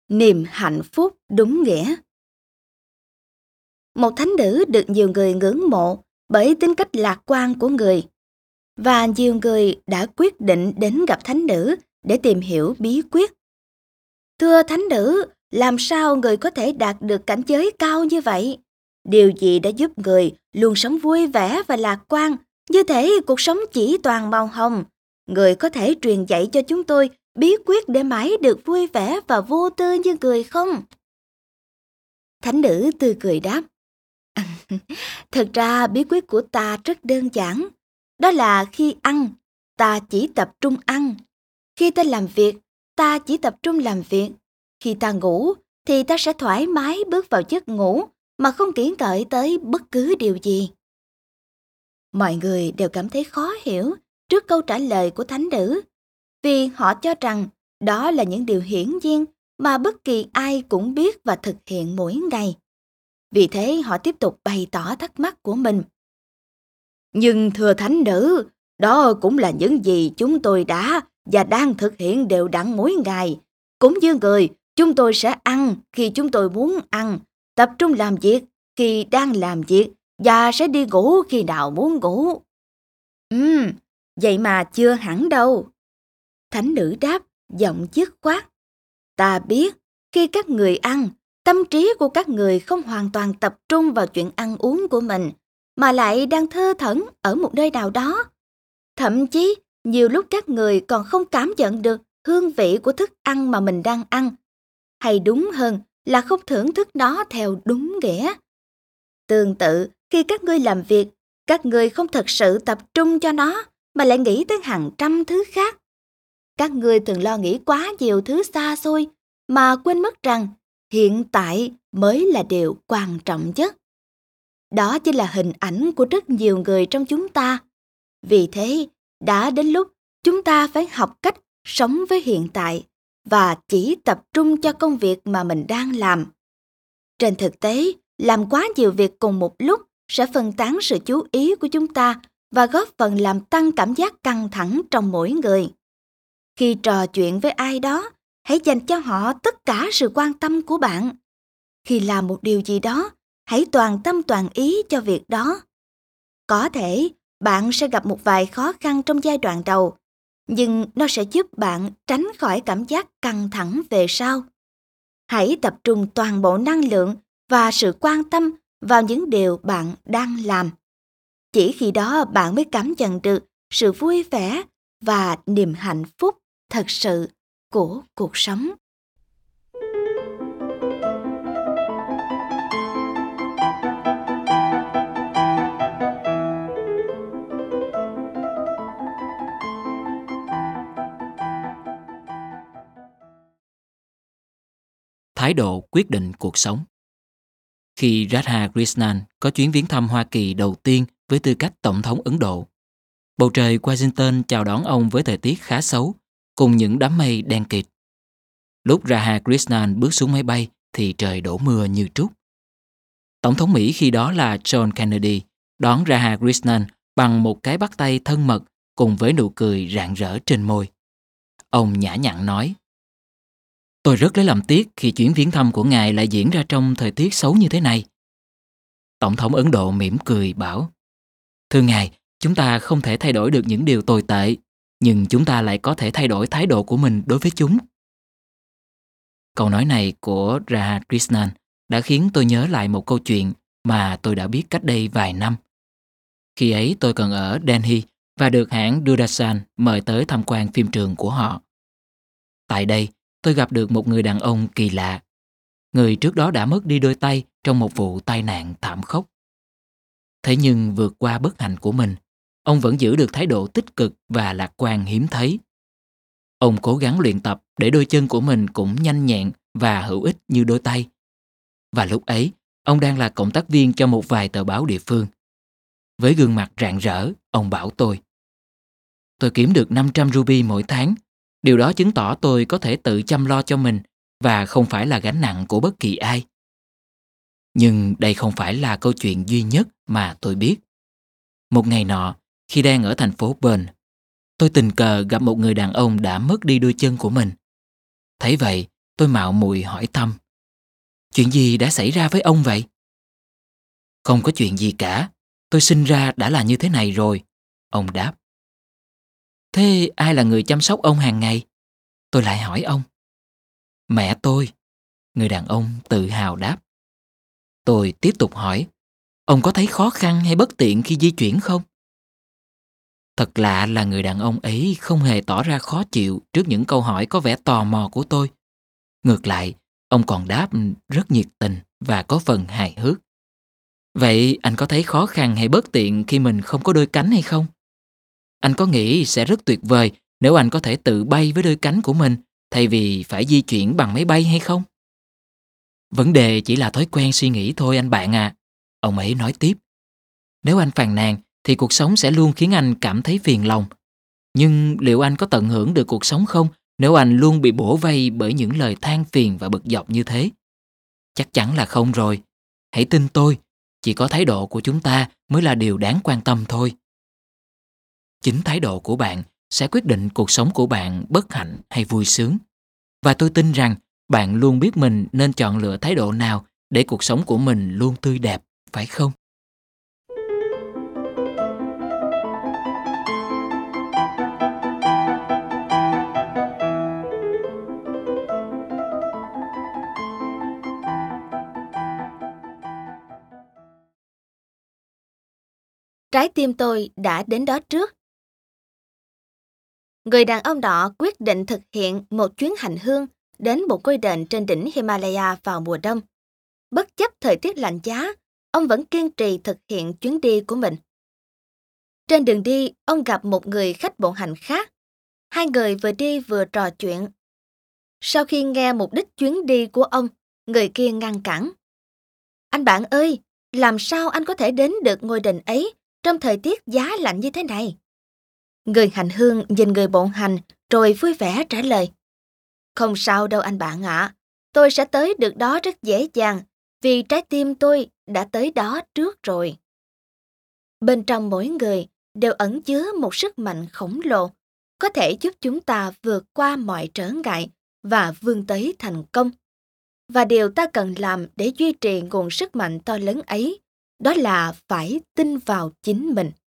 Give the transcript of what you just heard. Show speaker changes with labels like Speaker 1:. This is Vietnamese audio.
Speaker 1: Niềm hạnh phúc đúng nghĩa. Một thánh nữ được nhiều người ngưỡng mộ bởi tính cách lạc quan của người, và nhiều người đã quyết định đến gặp thánh nữ để tìm hiểu bí quyết. Thưa thánh nữ, làm sao người có thể đạt được cảnh giới cao như vậy? Điều gì đã giúp người luôn sống vui vẻ và lạc quan, như thể cuộc sống chỉ toàn màu hồng? Người có thể truyền dạy cho chúng tôi bí quyết để mãi được vui vẻ và vô tư như người không? Thánh nữ tươi cười đáp. Thật ra bí quyết của ta rất đơn giản. Đó là khi ăn, ta chỉ tập trung ăn. Khi ta làm việc, ta chỉ tập trung làm việc. Khi ta ngủ, thì ta sẽ thoải mái bước vào giấc ngủ mà không nghĩ ngợi tới bất cứ điều gì. Mọi người đều cảm thấy khó hiểu trước câu trả lời của thánh nữ, vì họ cho rằng đó là những điều hiển nhiên mà bất kỳ ai cũng biết và thực hiện mỗi ngày. Vì thế họ tiếp tục bày tỏ thắc mắc của mình. Nhưng thưa thánh nữ, đó cũng là những gì chúng tôi đã và đang thực hiện đều đặn mỗi ngày. Cũng như người, chúng tôi sẽ ăn khi chúng tôi muốn ăn, tập trung làm việc khi đang làm việc và sẽ đi ngủ khi nào muốn ngủ. Vậy mà chưa hẳn đâu. Thánh nữ đáp, giọng dứt khoát. Ta biết, khi các người ăn, tâm trí của các người không hoàn toàn tập trung vào chuyện ăn uống của mình, mà lại đang thơ thẩn ở một nơi nào đó. Thậm chí, nhiều lúc các người còn không cảm nhận được hương vị của thức ăn mà mình đang ăn. Hay đúng hơn là không thưởng thức nó theo đúng nghĩa. Tương tự, khi các ngươi làm việc, các ngươi không thật sự tập trung cho nó, mà lại nghĩ tới hàng trăm thứ khác. Các ngươi thường lo nghĩ quá nhiều thứ xa xôi, mà quên mất rằng hiện tại mới là điều quan trọng nhất. Đó chính là hình ảnh của rất nhiều người trong chúng ta. Vì thế, đã đến lúc chúng ta phải học cách sống với hiện tại và chỉ tập trung cho công việc mà mình đang làm. Trên thực tế, làm quá nhiều việc cùng một lúc sẽ phân tán sự chú ý của chúng ta và góp phần làm tăng cảm giác căng thẳng trong mỗi người. Khi trò chuyện với ai đó, hãy dành cho họ tất cả sự quan tâm của bạn. Khi làm một điều gì đó, hãy toàn tâm toàn ý cho việc đó. Có thể bạn sẽ gặp một vài khó khăn trong giai đoạn đầu, nhưng nó sẽ giúp bạn tránh khỏi cảm giác căng thẳng về sau. Hãy tập trung toàn bộ năng lượng và sự quan tâm vào những điều bạn đang làm. Chỉ khi đó bạn mới cảm nhận được sự vui vẻ và niềm hạnh phúc thật sự của cuộc sống.
Speaker 2: Thái độ quyết định cuộc sống. Khi Radha Krishnan có chuyến viếng thăm Hoa Kỳ đầu tiên với tư cách Tổng thống Ấn Độ, bầu trời Washington chào đón ông với thời tiết khá xấu, cùng những đám mây đen kịt. Lúc Radha Krishnan bước xuống máy bay thì trời đổ mưa như trút. Tổng thống Mỹ khi đó là John Kennedy đón Radha Krishnan bằng một cái bắt tay thân mật cùng với nụ cười rạng rỡ trên môi. Ông nhã nhặn nói: "Tôi rất lấy làm tiếc khi chuyến viếng thăm của ngài lại diễn ra trong thời tiết xấu như thế này." Tổng thống Ấn Độ mỉm cười bảo: "Thưa ngài, chúng ta không thể thay đổi được những điều tồi tệ, nhưng chúng ta lại có thể thay đổi thái độ của mình đối với chúng." Câu nói này của Radha Krishnan đã khiến tôi nhớ lại một câu chuyện mà tôi đã biết cách đây vài năm. Khi ấy tôi còn ở Delhi và được hãng Doordarshan mời tới tham quan phim trường của họ. Tại đây, tôi gặp được một người đàn ông kỳ lạ. Người trước đó đã mất đi đôi tay trong một vụ tai nạn thảm khốc. Thế nhưng vượt qua bất hạnh của mình, ông vẫn giữ được thái độ tích cực và lạc quan hiếm thấy. Ông cố gắng luyện tập để đôi chân của mình cũng nhanh nhẹn và hữu ích như đôi tay. Và lúc ấy, ông đang là cộng tác viên cho một vài tờ báo địa phương. Với gương mặt rạng rỡ, ông bảo tôi kiếm được 500 ruby mỗi tháng. Điều đó chứng tỏ tôi có thể tự chăm lo cho mình và không phải là gánh nặng của bất kỳ ai. Nhưng đây không phải là câu chuyện duy nhất mà tôi biết. Một ngày nọ, khi đang ở thành phố Bern, tôi tình cờ gặp một người đàn ông đã mất đi đôi chân của mình. Thấy vậy, Tôi mạo muội hỏi thăm. Chuyện gì đã xảy ra với ông vậy? Không có chuyện gì cả. Tôi sinh ra đã là như thế này rồi. Ông đáp. Thế ai là người chăm sóc ông hàng ngày? Tôi lại hỏi ông. Mẹ tôi. Người đàn ông tự hào đáp. Tôi tiếp tục hỏi. Ông có thấy khó khăn hay bất tiện khi di chuyển không? Thật lạ là người đàn ông ấy không hề tỏ ra khó chịu trước những câu hỏi có vẻ tò mò của tôi. Ngược lại, ông còn đáp rất nhiệt tình và có phần hài hước. Vậy anh có thấy khó khăn hay bất tiện khi mình không có đôi cánh hay không? Anh có nghĩ sẽ rất tuyệt vời nếu anh có thể tự bay với đôi cánh của mình thay vì phải di chuyển bằng máy bay hay không? Vấn đề chỉ là thói quen suy nghĩ thôi anh bạn à. Ông ấy nói tiếp. Nếu anh phàn nàn thì cuộc sống sẽ luôn khiến anh cảm thấy phiền lòng. Nhưng liệu anh có tận hưởng được cuộc sống không nếu anh luôn bị bủa vây bởi những lời than phiền và bực dọc như thế? Chắc chắn là không rồi. Hãy tin tôi, chỉ có thái độ của chúng ta mới là điều đáng quan tâm thôi. Chính thái độ của bạn sẽ quyết định cuộc sống của bạn bất hạnh hay vui sướng. Và tôi tin rằng bạn luôn biết mình nên chọn lựa thái độ nào để cuộc sống của mình luôn tươi đẹp, phải không?
Speaker 1: Trái tim tôi đã đến đó trước. Người đàn ông đó quyết định thực hiện một chuyến hành hương đến một ngôi đền trên đỉnh Himalaya vào mùa đông. Bất chấp thời tiết lạnh giá, ông vẫn kiên trì thực hiện chuyến đi của mình. Trên đường đi, ông gặp một người khách bộ hành khác. Hai người vừa đi vừa trò chuyện. Sau khi nghe mục đích chuyến đi của ông, người kia ngăn cản. Anh bạn ơi, làm sao anh có thể đến được ngôi đền ấy trong thời tiết giá lạnh như thế này? Người hành hương nhìn người bộ hành rồi vui vẻ trả lời. Không sao đâu anh bạn ạ, tôi sẽ tới được đó rất dễ dàng vì trái tim tôi đã tới đó trước rồi. Bên trong mỗi người đều ẩn chứa một sức mạnh khổng lồ, có thể giúp chúng ta vượt qua mọi trở ngại và vươn tới thành công. Và điều ta cần làm để duy trì nguồn sức mạnh to lớn ấy, đó là phải tin vào chính mình.